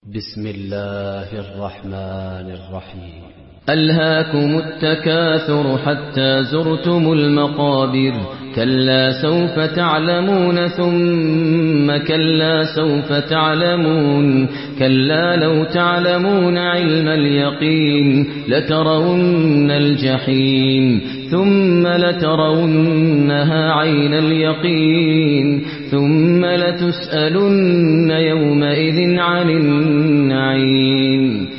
بسم الله الرحمن الرحيم. ألهاكم التكاثر حتى زرتم المقابر. كلا سوف تعلمون ثم كلا سوف تعلمون. كلا لو تعلمون علم اليقين لترون الجحيم ثم لترونها عين اليقين ثم لتسألن يومئذ عن النعيم.